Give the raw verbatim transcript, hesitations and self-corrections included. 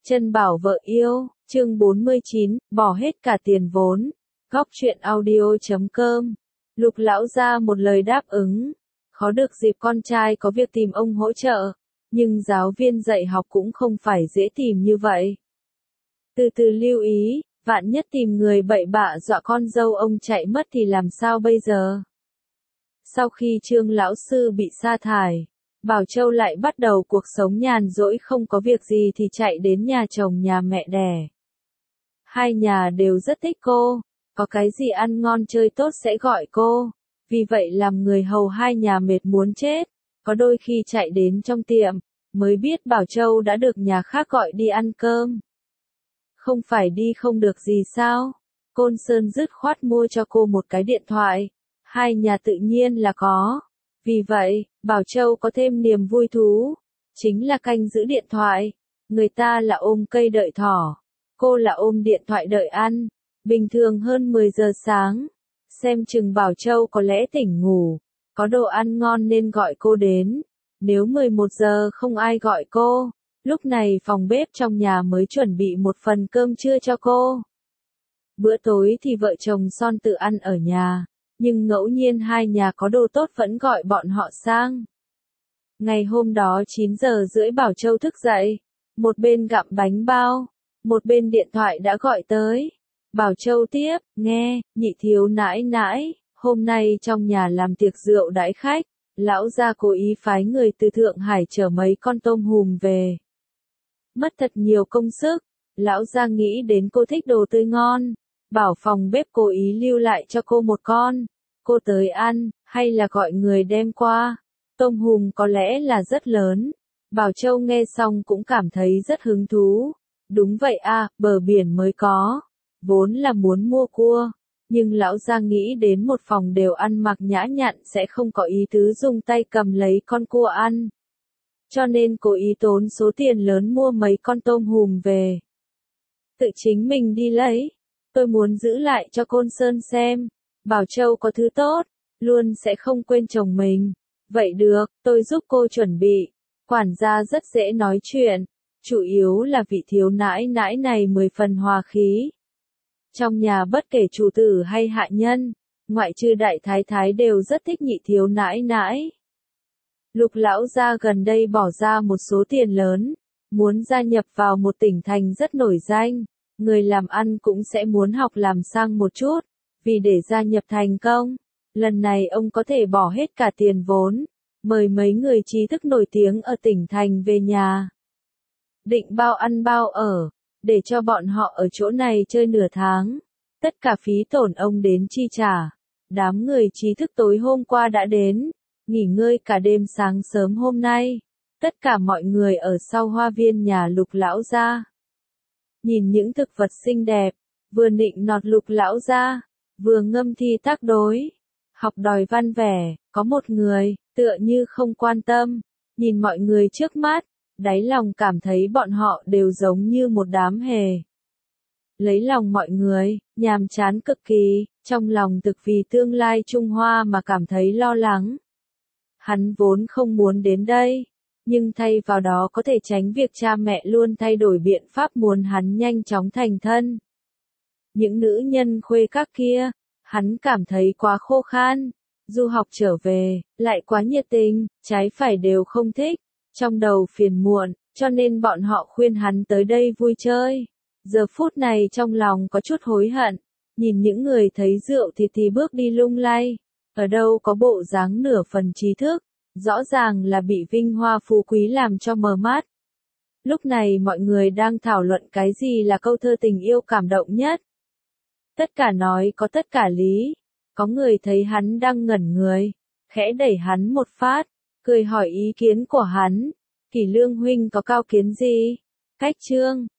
Chân bảo vợ yêu, chương bốn mươi chín, bỏ hết cả tiền vốn. Góc truyện audio chấm com. Lục lão gia một lời đáp ứng. Khó được dịp con trai có việc tìm ông hỗ trợ. Nhưng giáo viên dạy học cũng không phải dễ tìm như vậy. Từ từ lưu ý, vạn nhất tìm người bậy bạ dọa con dâu ông chạy mất thì làm sao bây giờ? Sau khi Trương lão sư bị sa thải, Bảo Châu lại bắt đầu cuộc sống nhàn rỗi không có việc gì thì chạy đến nhà chồng nhà mẹ đẻ. Hai nhà đều rất thích cô, có cái gì ăn ngon chơi tốt sẽ gọi cô, vì vậy làm người hầu hai nhà mệt muốn chết, có đôi khi chạy đến trong tiệm, mới biết Bảo Châu đã được nhà khác gọi đi ăn cơm. Không phải đi không được gì sao? Côn Sơn dứt khoát mua cho cô một cái điện thoại, hai nhà tự nhiên là có. Vì vậy, Bảo Châu có thêm niềm vui thú, chính là canh giữ điện thoại. Người ta là ôm cây đợi thỏ, cô là ôm điện thoại đợi ăn. Bình thường hơn mười giờ sáng, xem chừng Bảo Châu có lẽ tỉnh ngủ, có đồ ăn ngon nên gọi cô đến. Nếu mười một giờ không ai gọi cô, lúc này phòng bếp trong nhà mới chuẩn bị một phần cơm trưa cho cô. Bữa tối thì vợ chồng Son tự ăn ở nhà. Nhưng ngẫu nhiên hai nhà có đồ tốt vẫn gọi bọn họ sang. Ngày hôm đó chín giờ rưỡi Bảo Châu thức dậy, một bên gặm bánh bao, một bên điện thoại đã gọi tới. Bảo Châu tiếp, nghe, nhị thiếu nãi nãi, hôm nay trong nhà làm tiệc rượu đãi khách, lão gia cố ý phái người từ Thượng Hải chở mấy con tôm hùm về. Mất thật nhiều công sức, lão gia nghĩ đến cô thích đồ tươi ngon. Bảo phòng bếp cố ý lưu lại cho cô một con, cô tới ăn, hay là gọi người đem qua. Tôm hùm có lẽ là rất lớn. Bảo Châu nghe xong cũng cảm thấy rất hứng thú. Đúng vậy à, bờ biển mới có. Vốn là muốn mua cua, nhưng lão gia nghĩ đến một phòng đều ăn mặc nhã nhặn sẽ không có ý tứ dùng tay cầm lấy con cua ăn. Cho nên cố ý tốn số tiền lớn mua mấy con tôm hùm về. Tự chính mình đi lấy. Tôi muốn giữ lại cho Côn Sơn xem. Bảo Châu có thứ tốt, luôn sẽ không quên chồng mình. Vậy được, tôi giúp cô chuẩn bị. Quản gia rất dễ nói chuyện. Chủ yếu là vị thiếu nãi nãi này mười phần hòa khí. Trong nhà bất kể chủ tử hay hạ nhân, ngoại trừ đại thái thái đều rất thích nhị thiếu nãi nãi. Lục lão gia gần đây bỏ ra một số tiền lớn, muốn gia nhập vào một tỉnh thành rất nổi danh. Người làm ăn cũng sẽ muốn học làm sang một chút, vì để gia nhập thành công, lần này ông có thể bỏ hết cả tiền vốn, mời mấy người trí thức nổi tiếng ở tỉnh thành về nhà. Định bao ăn bao ở, để cho bọn họ ở chỗ này chơi nửa tháng. Tất cả phí tổn ông đến chi trả. Đám người trí thức tối hôm qua đã đến, nghỉ ngơi cả đêm sáng sớm hôm nay. Tất cả mọi người ở sau hoa viên nhà Lục lão gia. Nhìn những thực vật xinh đẹp, vừa nịnh nọt Lục lão gia, vừa ngâm thi tác đối, học đòi văn vẻ, có một người, tựa như không quan tâm, nhìn mọi người trước mắt, đáy lòng cảm thấy bọn họ đều giống như một đám hề. Lấy lòng mọi người, nhàm chán cực kỳ, trong lòng thực vì tương lai Trung Hoa mà cảm thấy lo lắng. Hắn vốn không muốn đến đây. Nhưng thay vào đó có thể tránh việc cha mẹ luôn thay đổi biện pháp muốn hắn nhanh chóng thành thân. Những nữ nhân khuê các kia, hắn cảm thấy quá khô khan, du học trở về, lại quá nhiệt tình, trái phải đều không thích, trong đầu phiền muộn, cho nên bọn họ khuyên hắn tới đây vui chơi. Giờ phút này trong lòng có chút hối hận, nhìn những người thấy rượu thì thì bước đi lung lay, ở đâu có bộ dáng nửa phần trí thức. Rõ ràng là bị vinh hoa phú quý làm cho mờ mắt. Lúc này mọi người đang thảo luận cái gì là câu thơ tình yêu cảm động nhất. Tất cả nói có tất cả lý. Có người thấy hắn đang ngẩn người, khẽ đẩy hắn một phát, cười hỏi ý kiến của hắn. Kỷ Lương huynh có cao kiến gì? Cách chương